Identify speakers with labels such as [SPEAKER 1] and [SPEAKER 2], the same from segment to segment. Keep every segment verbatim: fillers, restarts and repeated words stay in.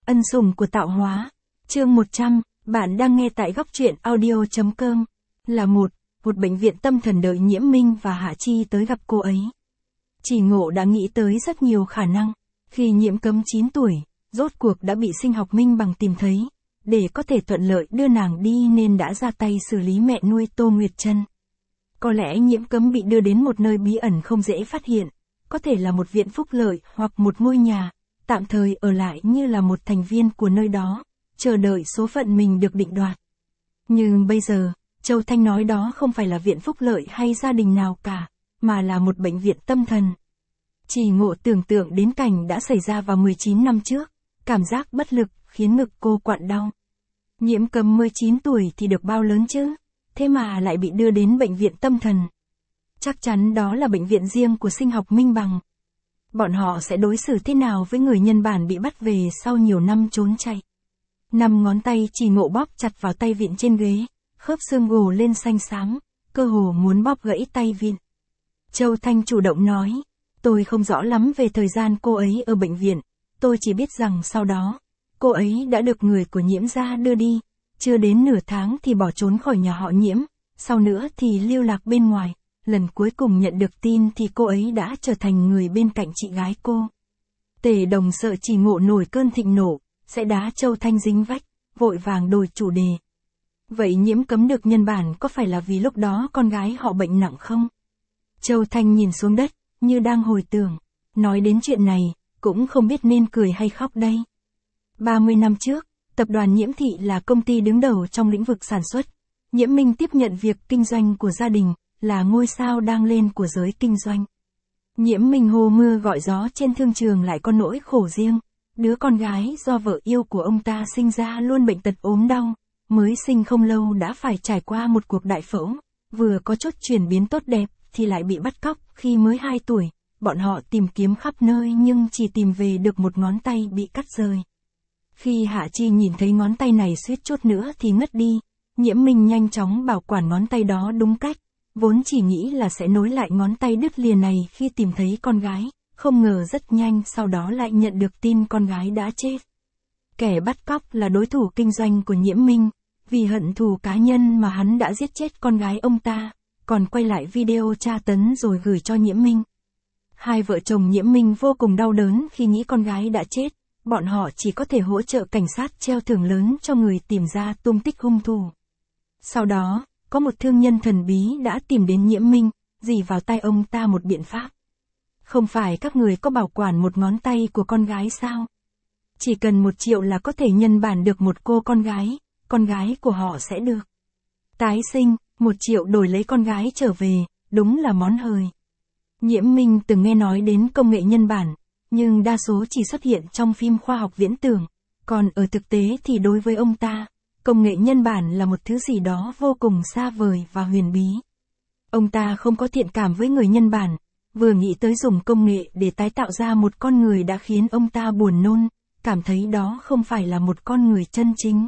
[SPEAKER 1] Ân sủng của tạo hóa. Chương một trăm, bạn đang nghe tại góc truyện audio chấm com. Là một, một bệnh viện tâm thần đợi Nhiễm Minh và Hạ Chi tới gặp cô ấy. Chỉ Ngộ đã nghĩ tới rất nhiều khả năng. Khi Nhiễm Cấm chín tuổi, rốt cuộc đã bị Sinh học Minh Bằng tìm thấy. Để có thể thuận lợi đưa nàng đi nên đã ra tay xử lý mẹ nuôi Tô Nguyệt Trân. Có lẽ Nhiễm Cấm bị đưa đến một nơi bí ẩn không dễ phát hiện. Có thể là một viện phúc lợi hoặc một ngôi nhà, tạm thời ở lại như là một thành viên của nơi đó, chờ đợi số phận mình được định đoạt. Nhưng bây giờ, Châu Thanh nói đó không phải là viện phúc lợi hay gia đình nào cả, mà là một bệnh viện tâm thần. Chỉ Ngộ tưởng tượng đến cảnh đã xảy ra vào mười chín năm trước, cảm giác bất lực khiến ngực cô quặn đau. Nhiễm Cấm mười chín tuổi thì được bao lớn chứ, thế mà lại bị đưa đến bệnh viện tâm thần. Chắc chắn đó là bệnh viện riêng của Sinh học Minh Bằng. Bọn họ sẽ đối xử thế nào với người nhân bản bị bắt về sau nhiều năm trốn chạy? Năm ngón tay Chỉ Ngộ bóp chặt vào tay vịn trên ghế, khớp xương gồ lên xanh xám, cơ hồ muốn bóp gãy tay vịn. Châu Thanh chủ động nói, tôi không rõ lắm về thời gian cô ấy ở bệnh viện, tôi chỉ biết rằng sau đó, cô ấy đã được người của Nhiễm gia đưa đi, chưa đến nửa tháng thì bỏ trốn khỏi nhà họ Nhiễm, sau nữa thì lưu lạc bên ngoài. Lần cuối cùng nhận được tin thì cô ấy đã trở thành người bên cạnh chị gái cô. Tề Đồng sợ Chỉ Ngộ nổi cơn thịnh nộ, sẽ đá Châu Thanh dính vách, vội vàng đổi chủ đề. Vậy Nhiễm Cấm được nhân bản có phải là vì lúc đó con gái họ bệnh nặng không? Châu Thanh nhìn xuống đất, như đang hồi tưởng. Nói đến chuyện này, cũng không biết nên cười hay khóc đây. ba mươi năm trước, tập đoàn Nhiễm Thị là công ty đứng đầu trong lĩnh vực sản xuất. Nhiễm Minh tiếp nhận việc kinh doanh của gia đình, là ngôi sao đang lên của giới kinh doanh. Nhiễm Minh hô mưa gọi gió trên thương trường lại có nỗi khổ riêng. Đứa con gái do vợ yêu của ông ta sinh ra luôn bệnh tật ốm đau, mới sinh không lâu đã phải trải qua một cuộc đại phẫu, vừa có chút chuyển biến tốt đẹp thì lại bị bắt cóc khi mới hai tuổi. Bọn họ tìm kiếm khắp nơi nhưng chỉ tìm về được một ngón tay bị cắt rời. Khi Hạ Chi nhìn thấy ngón tay này suýt chút nữa thì ngất đi, Nhiễm Minh nhanh chóng bảo quản ngón tay đó đúng cách. Vốn chỉ nghĩ là sẽ nối lại ngón tay đứt lìa này khi tìm thấy con gái, không ngờ rất nhanh sau đó lại nhận được tin con gái đã chết. Kẻ bắt cóc là đối thủ kinh doanh của Nhiễm Minh, vì hận thù cá nhân mà hắn đã giết chết con gái ông ta, còn quay lại video tra tấn rồi gửi cho Nhiễm Minh. Hai vợ chồng Nhiễm Minh vô cùng đau đớn khi nghĩ con gái đã chết, bọn họ chỉ có thể hỗ trợ cảnh sát treo thưởng lớn cho người tìm ra tung tích hung thủ. Sau đó, có một thương nhân thần bí đã tìm đến Nhiễm Minh, dì vào tay ông ta một biện pháp. Không phải các người có bảo quản một ngón tay của con gái sao? Chỉ cần một triệu là có thể nhân bản được một cô con gái, con gái của họ sẽ được tái sinh, một triệu đổi lấy con gái trở về, đúng là món hời. Nhiễm Minh từng nghe nói đến công nghệ nhân bản, nhưng đa số chỉ xuất hiện trong phim khoa học viễn tưởng, còn ở thực tế thì đối với ông ta, công nghệ nhân bản là một thứ gì đó vô cùng xa vời và huyền bí. Ông ta không có thiện cảm với người nhân bản, vừa nghĩ tới dùng công nghệ để tái tạo ra một con người đã khiến ông ta buồn nôn, cảm thấy đó không phải là một con người chân chính.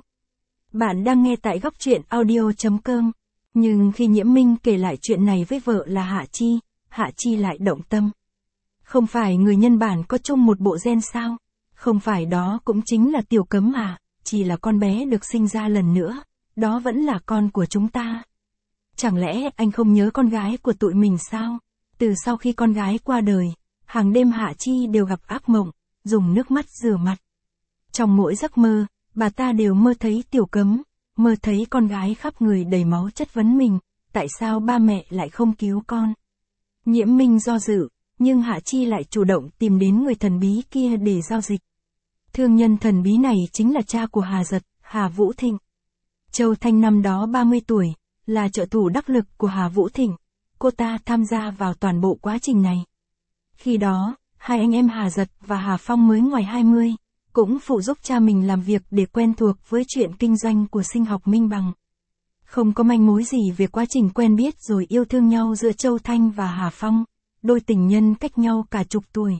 [SPEAKER 1] Bạn đang nghe tại góc truyện audio chấm com. Nhưng khi Nhiễm Minh kể lại chuyện này với vợ là Hạ Chi, Hạ Chi lại động tâm. Không phải người nhân bản có chung một bộ gen sao? Không phải đó cũng chính là Tiểu Cấm à? Chỉ là con bé được sinh ra lần nữa, đó vẫn là con của chúng ta. Chẳng lẽ anh không nhớ con gái của tụi mình sao? Từ sau khi con gái qua đời, hàng đêm Hạ Chi đều gặp ác mộng, dùng nước mắt rửa mặt. Trong mỗi giấc mơ, bà ta đều mơ thấy Tiểu Cấm, mơ thấy con gái khắp người đầy máu chất vấn mình, tại sao ba mẹ lại không cứu con? Nhiễm Minh do dự, nhưng Hạ Chi lại chủ động tìm đến người thần bí kia để giao dịch. Thương nhân thần bí này chính là cha của Hà Giật, Hà Vũ Thịnh. Châu Thanh năm đó ba mươi tuổi, là trợ thủ đắc lực của Hà Vũ Thịnh. Cô ta tham gia vào toàn bộ quá trình này. Khi đó, hai anh em Hà Giật và Hà Phong mới ngoài hai mươi, cũng phụ giúp cha mình làm việc để quen thuộc với chuyện kinh doanh của Sinh học Minh Bằng. Không có manh mối gì về quá trình quen biết rồi yêu thương nhau giữa Châu Thanh và Hà Phong, đôi tình nhân cách nhau cả chục tuổi.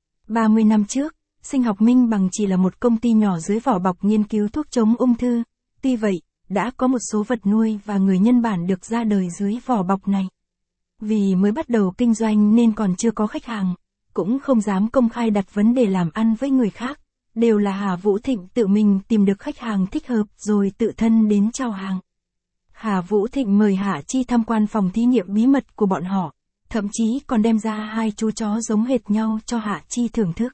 [SPEAKER 1] ba mươi năm trước, Sinh học Minh Bằng chỉ là một công ty nhỏ dưới vỏ bọc nghiên cứu thuốc chống ung thư, tuy vậy, đã có một số vật nuôi và người nhân bản được ra đời dưới vỏ bọc này. Vì mới bắt đầu kinh doanh nên còn chưa có khách hàng, cũng không dám công khai đặt vấn đề làm ăn với người khác, đều là Hà Vũ Thịnh tự mình tìm được khách hàng thích hợp rồi tự thân đến chào hàng. Hà Vũ Thịnh mời Hạ Chi tham quan phòng thí nghiệm bí mật của bọn họ, thậm chí còn đem ra hai chú chó giống hệt nhau cho Hạ Chi thưởng thức.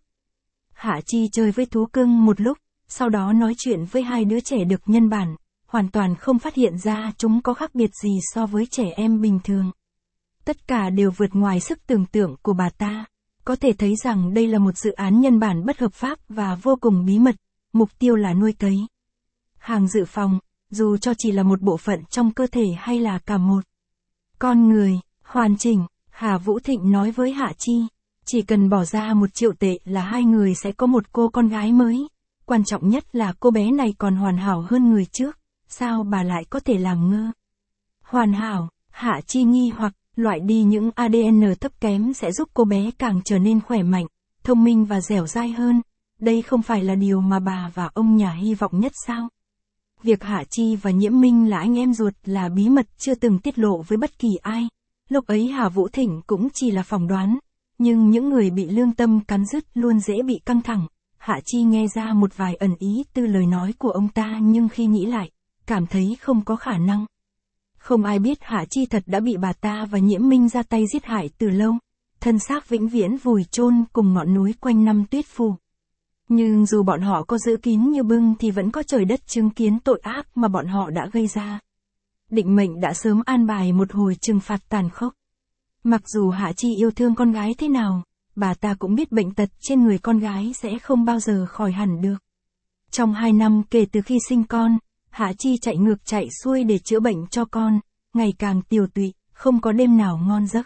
[SPEAKER 1] Hạ Chi chơi với thú cưng một lúc, sau đó nói chuyện với hai đứa trẻ được nhân bản, hoàn toàn không phát hiện ra chúng có khác biệt gì so với trẻ em bình thường. Tất cả đều vượt ngoài sức tưởng tượng của bà ta. Có thể thấy rằng đây là một dự án nhân bản bất hợp pháp và vô cùng bí mật, mục tiêu là nuôi cấy hàng dự phòng, dù cho chỉ là một bộ phận trong cơ thể hay là cả một con người hoàn chỉnh. Hà Vũ Thịnh nói với Hạ Chi, chỉ cần bỏ ra một triệu tệ là hai người sẽ có một cô con gái mới. Quan trọng nhất là cô bé này còn hoàn hảo hơn người trước, sao bà lại có thể làm ngơ? Hoàn hảo, Hạ Chi nghi hoặc, loại đi những a đê en thấp kém sẽ giúp cô bé càng trở nên khỏe mạnh, thông minh và dẻo dai hơn. Đây không phải là điều mà bà và ông nhà hy vọng nhất sao? Việc Hạ Chi và Nhiễm Minh là anh em ruột là bí mật chưa từng tiết lộ với bất kỳ ai. Lúc ấy Hà Vũ Thịnh cũng chỉ là phỏng đoán, nhưng những người bị lương tâm cắn rứt luôn dễ bị căng thẳng. Hạ Chi nghe ra một vài ẩn ý từ lời nói của ông ta, nhưng khi nghĩ lại, cảm thấy không có khả năng. Không ai biết Hạ Chi thật đã bị bà ta và Nhiễm Minh ra tay giết hại từ lâu, thân xác vĩnh viễn vùi chôn cùng ngọn núi quanh năm tuyết phủ. Nhưng dù bọn họ có giữ kín như bưng thì vẫn có trời đất chứng kiến tội ác mà bọn họ đã gây ra. Định mệnh đã sớm an bài một hồi trừng phạt tàn khốc. Mặc dù Hạ Chi yêu thương con gái thế nào, bà ta cũng biết bệnh tật trên người con gái sẽ không bao giờ khỏi hẳn được. Trong hai năm kể từ khi sinh con, Hạ Chi chạy ngược chạy xuôi để chữa bệnh cho con, ngày càng tiều tụy, không có đêm nào ngon giấc.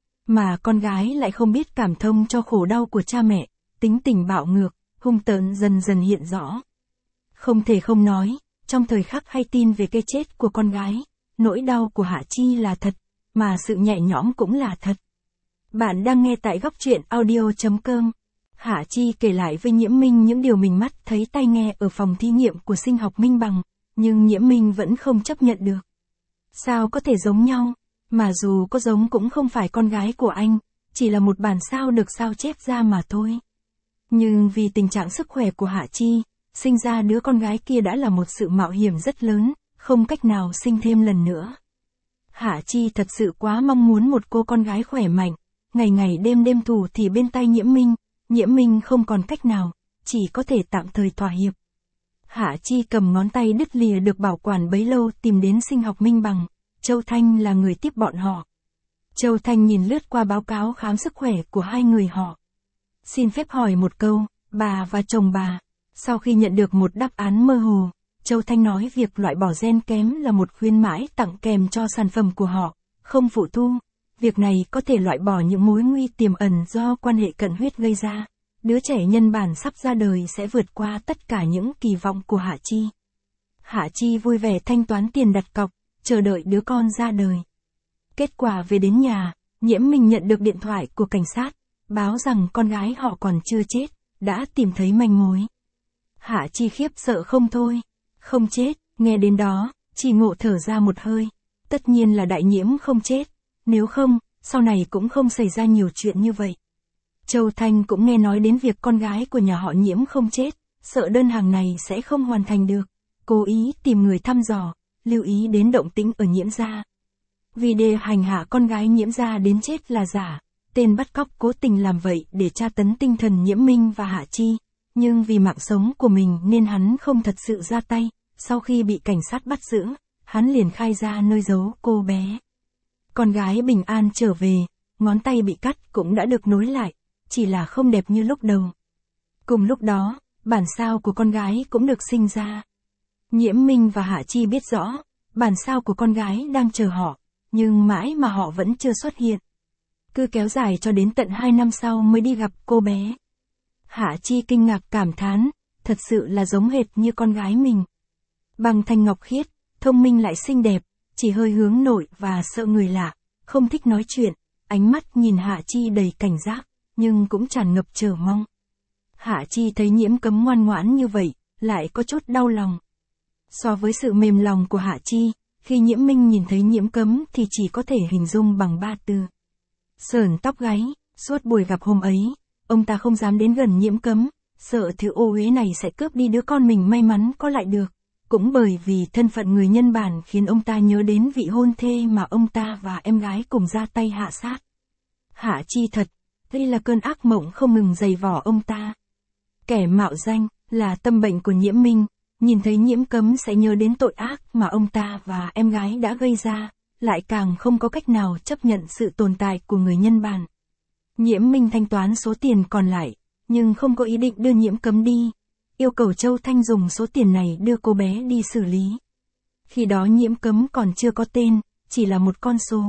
[SPEAKER 1] Mà con gái lại không biết cảm thông cho khổ đau của cha mẹ, tính tình bạo ngược, hung tợn dần dần hiện rõ. Không thể không nói, trong thời khắc hay tin về cái chết của con gái, nỗi đau của Hạ Chi là thật, mà sự nhẹ nhõm cũng là thật. Bạn đang nghe tại góc truyện audio chấm com. Hạ Chi kể lại với Nhiễm Minh những điều mình mắt thấy tai nghe ở phòng thí nghiệm của sinh học Minh Bằng, nhưng Nhiễm Minh vẫn không chấp nhận được. Sao có thể giống nhau, mà dù có giống cũng không phải con gái của anh, chỉ là một bản sao được sao chép ra mà thôi. Nhưng vì tình trạng sức khỏe của Hạ Chi, sinh ra đứa con gái kia đã là một sự mạo hiểm rất lớn, không cách nào sinh thêm lần nữa. Hạ Chi thật sự quá mong muốn một cô con gái khỏe mạnh, ngày ngày đêm đêm thủ thì bên tay Nhiễm Minh, Nhiễm Minh không còn cách nào, chỉ có thể tạm thời thỏa hiệp. Hạ Chi cầm ngón tay đứt lìa được bảo quản bấy lâu tìm đến sinh học Minh Bằng, Châu Thanh là người tiếp bọn họ. Châu Thanh nhìn lướt qua báo cáo khám sức khỏe của hai người họ. Xin phép hỏi một câu, bà và chồng bà. Sau khi nhận được một đáp án mơ hồ, Châu Thanh nói việc loại bỏ gen kém là một khuyến mãi tặng kèm cho sản phẩm của họ, không phụ thu. Việc này có thể loại bỏ những mối nguy tiềm ẩn do quan hệ cận huyết gây ra. Đứa trẻ nhân bản sắp ra đời sẽ vượt qua tất cả những kỳ vọng của Hạ Chi. Hạ Chi vui vẻ thanh toán tiền đặt cọc, chờ đợi đứa con ra đời. Kết quả về đến nhà, Nhiễm Minh nhận được điện thoại của cảnh sát, báo rằng con gái họ còn chưa chết, đã tìm thấy manh mối. Hạ Chi khiếp sợ không thôi. Không chết, nghe đến đó, Chi Ngộ thở ra một hơi. Tất nhiên là Đại Nhiễm không chết, nếu không, sau này cũng không xảy ra nhiều chuyện như vậy. Châu Thanh cũng nghe nói đến việc con gái của nhà họ Nhiễm không chết, sợ đơn hàng này sẽ không hoàn thành được. Cố ý tìm người thăm dò, lưu ý đến động tĩnh ở Nhiễm gia. Video hành hạ con gái Nhiễm gia đến chết là giả, tên bắt cóc cố tình làm vậy để tra tấn tinh thần Nhiễm Minh và Hạ Chi, nhưng vì mạng sống của mình nên hắn không thật sự ra tay. Sau khi bị cảnh sát bắt giữ, hắn liền khai ra nơi giấu cô bé. Con gái bình an trở về, ngón tay bị cắt cũng đã được nối lại, chỉ là không đẹp như lúc đầu. Cùng lúc đó, bản sao của con gái cũng được sinh ra. Nhiễm Minh và Hạ Chi biết rõ, bản sao của con gái đang chờ họ, nhưng mãi mà họ vẫn chưa xuất hiện. Cứ kéo dài cho đến tận hai năm sau mới đi gặp cô bé. Hạ Chi kinh ngạc cảm thán, thật sự là giống hệt như con gái mình. Bằng thanh ngọc khiết, thông minh lại xinh đẹp, chỉ hơi hướng nội và sợ người lạ, không thích nói chuyện, ánh mắt nhìn Hạ Chi đầy cảnh giác, nhưng cũng tràn ngập chờ mong. Hạ Chi thấy Nhiễm Cấm ngoan ngoãn như vậy, lại có chút đau lòng. So với sự mềm lòng của Hạ Chi, khi Nhiễm Minh nhìn thấy Nhiễm Cấm thì chỉ có thể hình dung bằng ba từ: sởn tóc gáy. Suốt buổi gặp hôm ấy, ông ta không dám đến gần Nhiễm Cấm, sợ thứ ô uế này sẽ cướp đi đứa con mình may mắn có lại được. Cũng bởi vì thân phận người nhân bản khiến ông ta nhớ đến vị hôn thê mà ông ta và em gái cùng ra tay hạ sát. Hạ chi thật, đây là cơn ác mộng không ngừng dày vò ông ta. Kẻ mạo danh, là tâm bệnh của Nhiễm Minh, nhìn thấy Nhiễm Cấm sẽ nhớ đến tội ác mà ông ta và em gái đã gây ra, lại càng không có cách nào chấp nhận sự tồn tại của người nhân bản. Nhiễm Minh thanh toán số tiền còn lại, nhưng không có ý định đưa Nhiễm Cấm đi, yêu cầu Châu Thanh dùng số tiền này đưa cô bé đi xử lý. Khi đó Nhiễm Cấm còn chưa có tên, chỉ là một con số.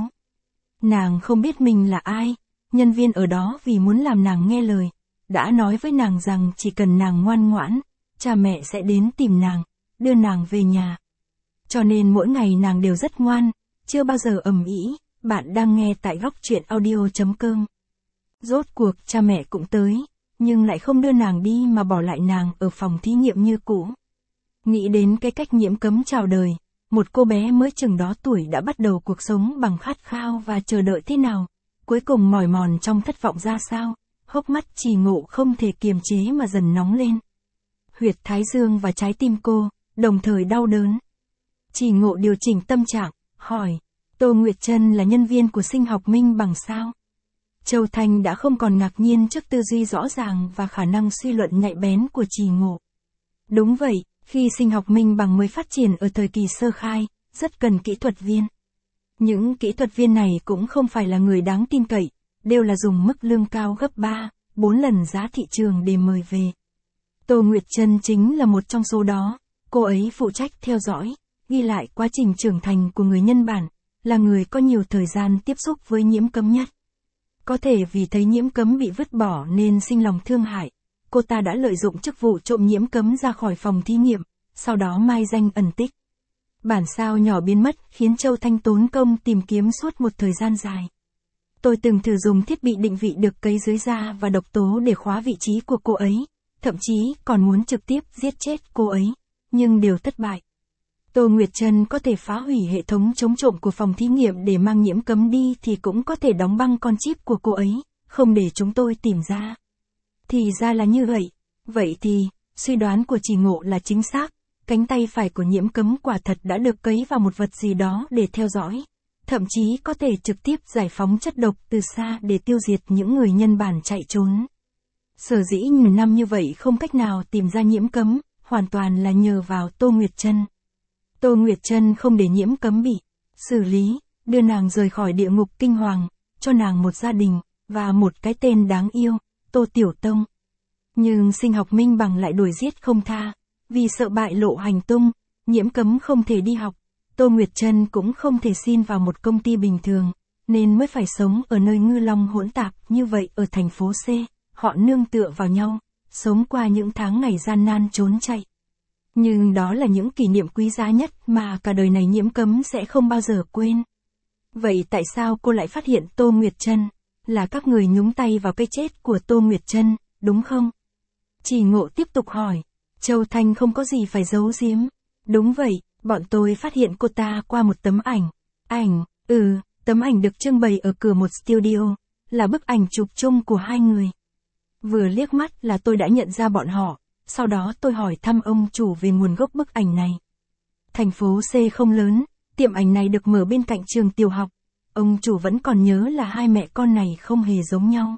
[SPEAKER 1] Nàng không biết mình là ai, nhân viên ở đó vì muốn làm nàng nghe lời, đã nói với nàng rằng chỉ cần nàng ngoan ngoãn, cha mẹ sẽ đến tìm nàng, đưa nàng về nhà. Cho nên mỗi ngày nàng đều rất ngoan, chưa bao giờ ầm ĩ. Bạn đang nghe tại góc truyện audio chấm com. Rốt cuộc cha mẹ cũng tới, nhưng lại không đưa nàng đi mà bỏ lại nàng ở phòng thí nghiệm như cũ. Nghĩ đến cái cách Nhiễm Cấm chào đời, một cô bé mới chừng đó tuổi đã bắt đầu cuộc sống bằng khát khao và chờ đợi thế nào, cuối cùng mỏi mòn trong thất vọng ra sao, hốc mắt Trì Ngộ không thể kiềm chế mà dần nóng lên. Huyệt thái dương và trái tim cô, đồng thời đau đớn. Trì Ngộ điều chỉnh tâm trạng, hỏi, Tô Nguyệt Trân là nhân viên của Sinh học Minh Bằng sao? Châu Thanh đã không còn ngạc nhiên trước tư duy rõ ràng và khả năng suy luận nhạy bén của Trì Ngộ. Đúng vậy, khi Sinh học Minh Bằng mới phát triển ở thời kỳ sơ khai, rất cần kỹ thuật viên. Những kỹ thuật viên này cũng không phải là người đáng tin cậy, đều là dùng mức lương cao gấp ba, bốn lần giá thị trường để mời về. Tô Nguyệt Trân chính là một trong số đó, cô ấy phụ trách theo dõi, ghi lại quá trình trưởng thành của người nhân bản, là người có nhiều thời gian tiếp xúc với Nhiễm Cấm nhất. Có thể vì thấy Nhiễm Cấm bị vứt bỏ nên sinh lòng thương hại, cô ta đã lợi dụng chức vụ trộm Nhiễm Cấm ra khỏi phòng thí nghiệm, sau đó mai danh ẩn tích. Bản sao nhỏ biến mất khiến Châu Thanh tốn công tìm kiếm suốt một thời gian dài. Tôi từng thử dùng thiết bị định vị được cấy dưới da và độc tố để khóa vị trí của cô ấy, thậm chí còn muốn trực tiếp giết chết cô ấy, nhưng đều thất bại. Tô Nguyệt Trân có thể phá hủy hệ thống chống trộm của phòng thí nghiệm để mang Nhiễm Cấm đi thì cũng có thể đóng băng con chip của cô ấy, không để chúng tôi tìm ra. Thì ra là như vậy. Vậy thì, suy đoán của Trì Ngộ là chính xác, cánh tay phải của Nhiễm Cấm quả thật đã được cấy vào một vật gì đó để theo dõi, thậm chí có thể trực tiếp giải phóng chất độc từ xa để tiêu diệt những người nhân bản chạy trốn. Sở dĩ nhiều năm như vậy không cách nào tìm ra Nhiễm Cấm, hoàn toàn là nhờ vào Tô Nguyệt Trân. Tô Nguyệt Trân không để Nhiễm Cấm bị xử lý, đưa nàng rời khỏi địa ngục kinh hoàng, cho nàng một gia đình, và một cái tên đáng yêu, Tô Tiểu Tông. Nhưng Sinh học Minh Bằng lại đuổi giết không tha, vì sợ bại lộ hành tung, Nhiễm Cấm không thể đi học, Tô Nguyệt Trân cũng không thể xin vào một công ty bình thường, nên mới phải sống ở nơi ngư long hỗn tạp như vậy ở thành phố C, họ nương tựa vào nhau, sống qua những tháng ngày gian nan trốn chạy. Nhưng đó là những kỷ niệm quý giá nhất mà cả đời này Nhiễm Cấm sẽ không bao giờ quên. Vậy tại sao cô lại phát hiện Tô Nguyệt Trân? Là các người nhúng tay vào cái chết của Tô Nguyệt Trân, đúng không? Trì Ngộ tiếp tục hỏi. Châu Thanh không có gì phải giấu giếm. Đúng vậy, bọn tôi phát hiện cô ta qua một tấm ảnh. Ảnh, ừ, tấm ảnh được trưng bày ở cửa một studio, là bức ảnh chụp chung của hai người. Vừa liếc mắt là tôi đã nhận ra bọn họ. Sau đó tôi hỏi thăm ông chủ về nguồn gốc bức ảnh này. Thành phố C không lớn, tiệm ảnh này được mở bên cạnh trường tiểu học. Ông chủ vẫn còn nhớ là hai mẹ con này không hề giống nhau.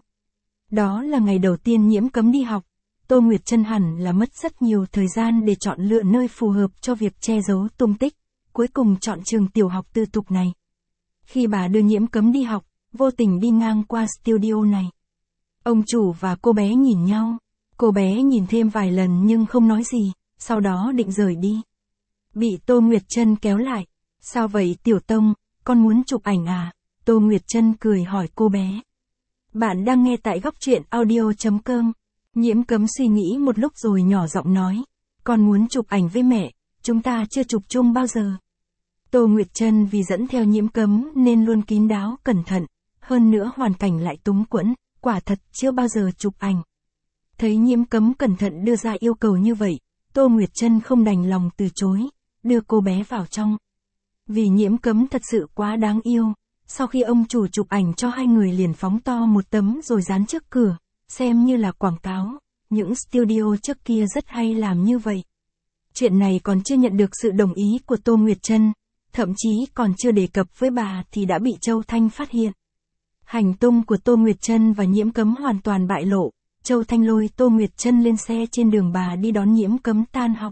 [SPEAKER 1] Đó là ngày đầu tiên Nhiễm Cấm đi học. Tô Nguyệt Trân hẳn là mất rất nhiều thời gian để chọn lựa nơi phù hợp cho việc che giấu tung tích, cuối cùng chọn trường tiểu học tư thục này. Khi bà đưa Nhiễm Cấm đi học, vô tình đi ngang qua studio này. Ông chủ và cô bé nhìn nhau. Cô bé nhìn thêm vài lần nhưng không nói gì, sau đó định rời đi. Bị Tô Nguyệt Trân kéo lại. Sao vậy Tiểu Tông, con muốn chụp ảnh à? Tô Nguyệt Trân cười hỏi cô bé. Bạn đang nghe tại góc truyện audio chấm com. Nhiễm Cấm suy nghĩ một lúc rồi nhỏ giọng nói. Con muốn chụp ảnh với mẹ, chúng ta chưa chụp chung bao giờ. Tô Nguyệt Trân vì dẫn theo Nhiễm Cấm nên luôn kín đáo cẩn thận, hơn nữa hoàn cảnh lại túng quẫn, quả thật chưa bao giờ chụp ảnh. Thấy Nhiễm Cấm cẩn thận đưa ra yêu cầu như vậy, Tô Nguyệt Trân không đành lòng từ chối, đưa cô bé vào trong. Vì Nhiễm Cấm thật sự quá đáng yêu, sau khi ông chủ chụp ảnh cho hai người liền phóng to một tấm rồi dán trước cửa, xem như là quảng cáo, những studio trước kia rất hay làm như vậy. Chuyện này còn chưa nhận được sự đồng ý của Tô Nguyệt Trân, thậm chí còn chưa đề cập với bà thì đã bị Châu Thanh phát hiện. Hành tung của Tô Nguyệt Trân và Nhiễm Cấm hoàn toàn bại lộ, Châu Thanh lôi Tô Nguyệt Trân lên xe trên đường bà đi đón Nhiễm Cấm tan học.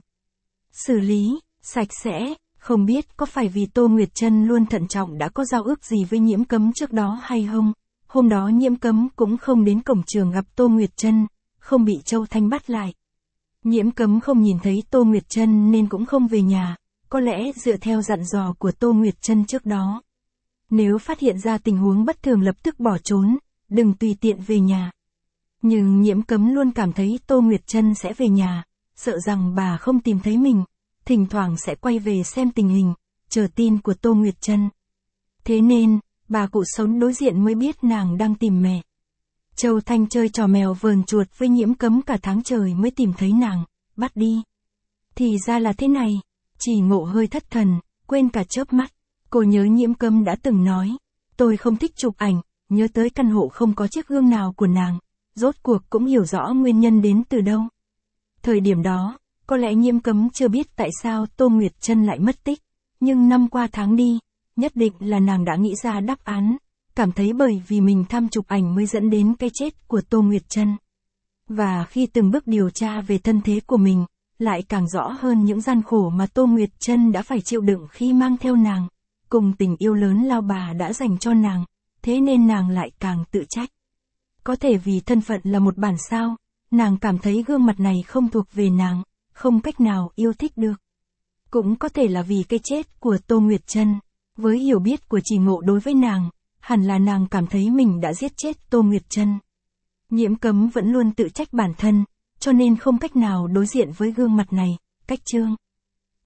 [SPEAKER 1] Xử lý, sạch sẽ, không biết có phải vì Tô Nguyệt Trân luôn thận trọng đã có giao ước gì với Nhiễm Cấm trước đó hay không. Hôm đó Nhiễm Cấm cũng không đến cổng trường gặp Tô Nguyệt Trân, không bị Châu Thanh bắt lại. Nhiễm Cấm không nhìn thấy Tô Nguyệt Trân nên cũng không về nhà, có lẽ dựa theo dặn dò của Tô Nguyệt Trân trước đó. Nếu phát hiện ra tình huống bất thường lập tức bỏ trốn, đừng tùy tiện về nhà. Nhưng Nhiễm Cấm luôn cảm thấy Tô Nguyệt Trân sẽ về nhà, sợ rằng bà không tìm thấy mình, thỉnh thoảng sẽ quay về xem tình hình, chờ tin của Tô Nguyệt Trân. Thế nên, bà cụ sống đối diện mới biết nàng đang tìm mẹ. Châu Thanh chơi trò mèo vờn chuột với Nhiễm Cấm cả tháng trời mới tìm thấy nàng, bắt đi. Thì ra là thế này, Chỉ Ngộ hơi thất thần, quên cả chớp mắt. Cô nhớ Nhiễm Cấm đã từng nói, tôi không thích chụp ảnh, nhớ tới căn hộ không có chiếc gương nào của nàng, rốt cuộc cũng hiểu rõ nguyên nhân đến từ đâu. Thời điểm đó, có lẽ Nhiễm Cấm chưa biết tại sao Tô Nguyệt Trân lại mất tích, nhưng năm qua tháng đi, nhất định là nàng đã nghĩ ra đáp án, cảm thấy bởi vì mình tham chụp ảnh mới dẫn đến cái chết của Tô Nguyệt Trân. Và khi từng bước điều tra về thân thế của mình, lại càng rõ hơn những gian khổ mà Tô Nguyệt Trân đã phải chịu đựng khi mang theo nàng, cùng tình yêu lớn lao bà đã dành cho nàng, thế nên nàng lại càng tự trách. Có thể vì thân phận là một bản sao, nàng cảm thấy gương mặt này không thuộc về nàng, không cách nào yêu thích được. Cũng có thể là vì cái chết của Tô Nguyệt Trân, với hiểu biết của Chỉ Ngộ đối với nàng, hẳn là nàng cảm thấy mình đã giết chết Tô Nguyệt Trân. Nhiễm Cấm vẫn luôn tự trách bản thân, cho nên không cách nào đối diện với gương mặt này, cách trương.